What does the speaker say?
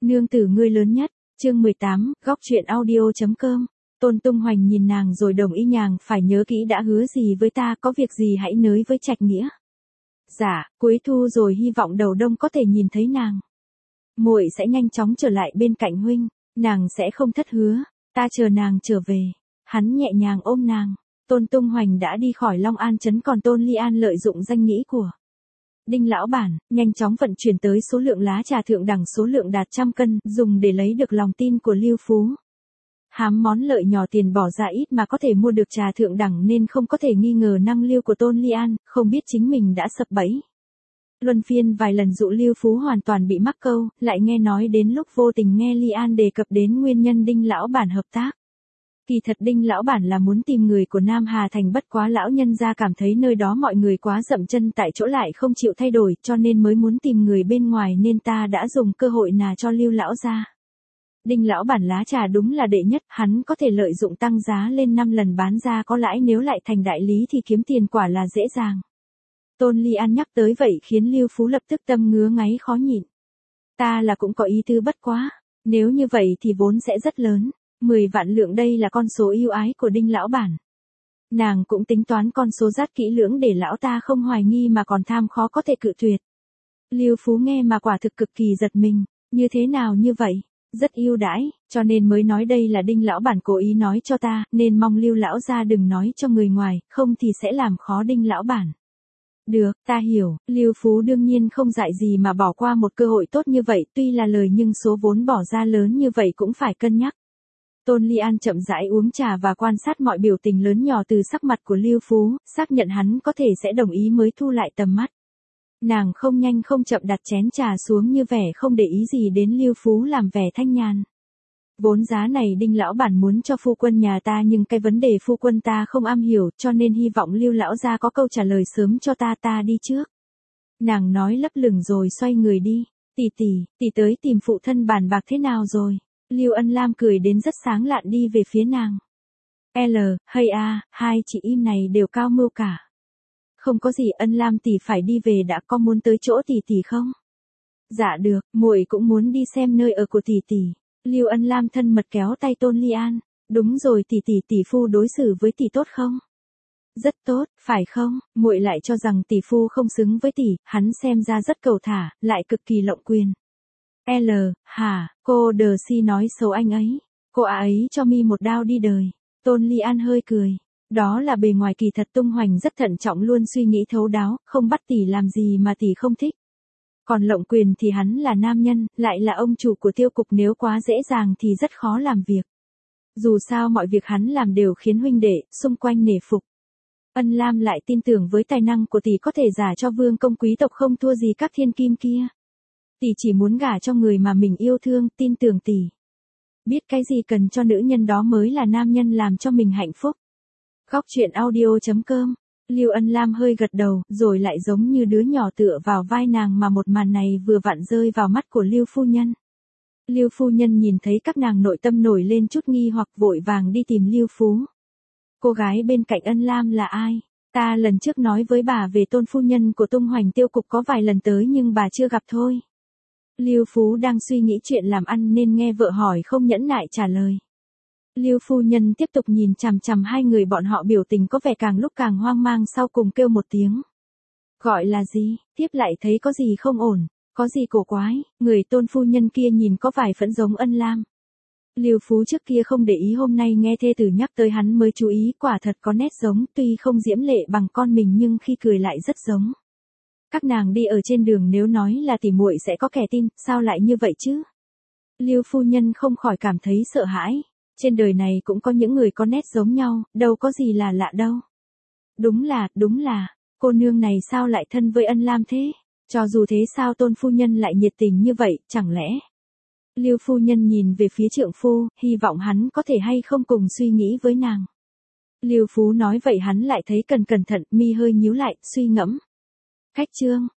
Nương tử ngươi lớn nhất, chương 18, góc chuyện audio.com. Tôn Tung Hoành nhìn nàng rồi đồng ý nhàng phải nhớ kỹ đã hứa gì với ta, có việc gì hãy nới với Trạch Nghĩa. Dạ, cuối thu rồi hy vọng đầu đông có thể nhìn thấy nàng. Muội sẽ nhanh chóng trở lại bên cạnh huynh, nàng sẽ không thất hứa, ta chờ nàng trở về. Hắn nhẹ nhàng ôm nàng. Tôn Tung Hoành đã đi khỏi Long An trấn, còn Tôn Ly An lợi dụng danh nghĩa của Đinh lão bản, nhanh chóng vận chuyển tới số lượng lá trà thượng đẳng số lượng đạt 100 cân, dùng để lấy được lòng tin của Lưu Phú. Hám món lợi nhỏ tiền bỏ ra ít mà có thể mua được trà thượng đẳng nên không có thể nghi ngờ năng lưu của Tôn Ly An, không biết chính mình đã sập bẫy. Luân phiên vài lần dụ Lưu Phú hoàn toàn bị mắc câu, lại nghe nói đến lúc vô tình nghe Ly An đề cập đến nguyên nhân Đinh lão bản hợp tác. Kỳ thật Đinh lão bản là muốn tìm người của Nam Hà Thành, bất quá lão nhân gia cảm thấy nơi đó mọi người quá dậm chân tại chỗ lại không chịu thay đổi, cho nên mới muốn tìm người bên ngoài, nên ta đã dùng cơ hội nà cho Lưu lão gia. Đinh lão bản lá trà đúng là đệ nhất, hắn có thể lợi dụng tăng giá lên 5 lần bán ra có lãi, nếu lại thành đại lý thì kiếm tiền quả là dễ dàng. Tôn Ly An nhắc tới vậy khiến Lưu Phú lập tức tâm ngứa ngáy khó nhịn. Ta là cũng có ý tư, bất quá, nếu như vậy thì vốn sẽ rất lớn. 10 vạn lượng đây là con số ưu ái của Đinh lão bản. Nàng cũng tính toán con số rất kỹ lưỡng để lão ta không hoài nghi mà còn tham khó có thể cự tuyệt. Lưu Phú nghe mà quả thực cực kỳ giật mình, như thế nào như vậy, rất ưu đãi, cho nên mới nói đây là Đinh lão bản cố ý nói cho ta, nên mong Lưu lão gia đừng nói cho người ngoài, không thì sẽ làm khó Đinh lão bản. Được, ta hiểu, Lưu Phú đương nhiên không dại gì mà bỏ qua một cơ hội tốt như vậy, tuy là lời nhưng số vốn bỏ ra lớn như vậy cũng phải cân nhắc. Tôn Ly An chậm rãi uống trà và quan sát mọi biểu tình lớn nhỏ từ sắc mặt của Lưu Phú, xác nhận hắn có thể sẽ đồng ý mới thu lại tầm mắt. Nàng không nhanh không chậm đặt chén trà xuống như vẻ không để ý gì đến Lưu Phú, làm vẻ thanh nhàn. Vốn giá này Đinh lão bản muốn cho phu quân nhà ta, nhưng cái vấn đề phu quân ta không am hiểu, cho nên hy vọng Lưu lão gia có câu trả lời sớm cho ta, ta đi trước. Nàng nói lấp lửng rồi xoay người đi. Tỷ tới tìm phụ thân bàn bạc thế nào rồi? Lưu Ân Lam cười đến rất sáng lạn đi về phía nàng. Hay a, hai chị im này đều cao mưu cả. Không có gì, Ân Lam tỷ phải đi về đã, có muốn tới chỗ tỷ không? Dạ được, muội cũng muốn đi xem nơi ở của tỷ. Lưu Ân Lam thân mật kéo tay Tôn Ly An. Đúng rồi tỷ phu đối xử với tỷ tốt không? Rất tốt, phải không? Muội lại cho rằng tỷ phu không xứng với tỷ, hắn xem ra rất cầu thả, lại cực kỳ lộng quyền. Cô đờ si nói xấu anh ấy. Cô ấy cho mi một đao đi đời. Tôn Ly An hơi cười. Đó là bề ngoài, kỳ thật Tung Hoành rất thận trọng, luôn suy nghĩ thấu đáo, không bắt tỷ làm gì mà tỷ không thích. Còn lộng quyền thì hắn là nam nhân, lại là ông chủ của tiêu cục, nếu quá dễ dàng thì rất khó làm việc. Dù sao mọi việc hắn làm đều khiến huynh đệ xung quanh nể phục. Ân Lam lại tin tưởng với tài năng của tỷ có thể giả cho vương công quý tộc không thua gì các thiên kim kia. Tỷ chỉ muốn gả cho người mà mình yêu thương, tin tưởng tỷ. Biết cái gì cần cho nữ nhân đó mới là nam nhân làm cho mình hạnh phúc. Góc chuyện audio.com. Lưu Ân Lam hơi gật đầu, rồi lại giống như đứa nhỏ tựa vào vai nàng, mà một màn này vừa vặn rơi vào mắt của Lưu phu nhân. Lưu phu nhân nhìn thấy các nàng, nội tâm nổi lên chút nghi hoặc, vội vàng đi tìm Lưu Phú. Cô gái bên cạnh Ân Lam là ai? Ta lần trước nói với bà về Tôn phu nhân của Tung Hoành tiêu cục có vài lần tới nhưng bà chưa gặp thôi. Lưu Phú đang suy nghĩ chuyện làm ăn nên nghe vợ hỏi không nhẫn nại trả lời. Lưu phu nhân tiếp tục nhìn chằm chằm hai người bọn họ, biểu tình có vẻ càng lúc càng hoang mang, sau cùng kêu một tiếng. Gọi là gì? Tiếp lại thấy có gì không ổn, có gì cổ quái, người Tôn phu nhân kia nhìn có vài phần giống Ân Lam. Lưu Phú trước kia không để ý, hôm nay nghe thê tử nhắc tới hắn mới chú ý, quả thật có nét giống, tuy không diễm lệ bằng con mình nhưng khi cười lại rất giống. Các nàng đi ở trên đường, nếu nói là tỉ muội sẽ có kẻ tin, sao lại như vậy chứ? Lưu phu nhân không khỏi cảm thấy sợ hãi. Trên đời này cũng có những người có nét giống nhau, đâu có gì là lạ đâu. Đúng là, cô nương này sao lại thân với Ân Lam thế? Cho dù thế sao Tôn phu nhân lại nhiệt tình như vậy, chẳng lẽ? Lưu phu nhân nhìn về phía trượng phu, hy vọng hắn có thể hay không cùng suy nghĩ với nàng. Lưu Phú nói vậy hắn lại thấy cẩn thận, mi hơi nhíu lại, suy ngẫm. Khách trương,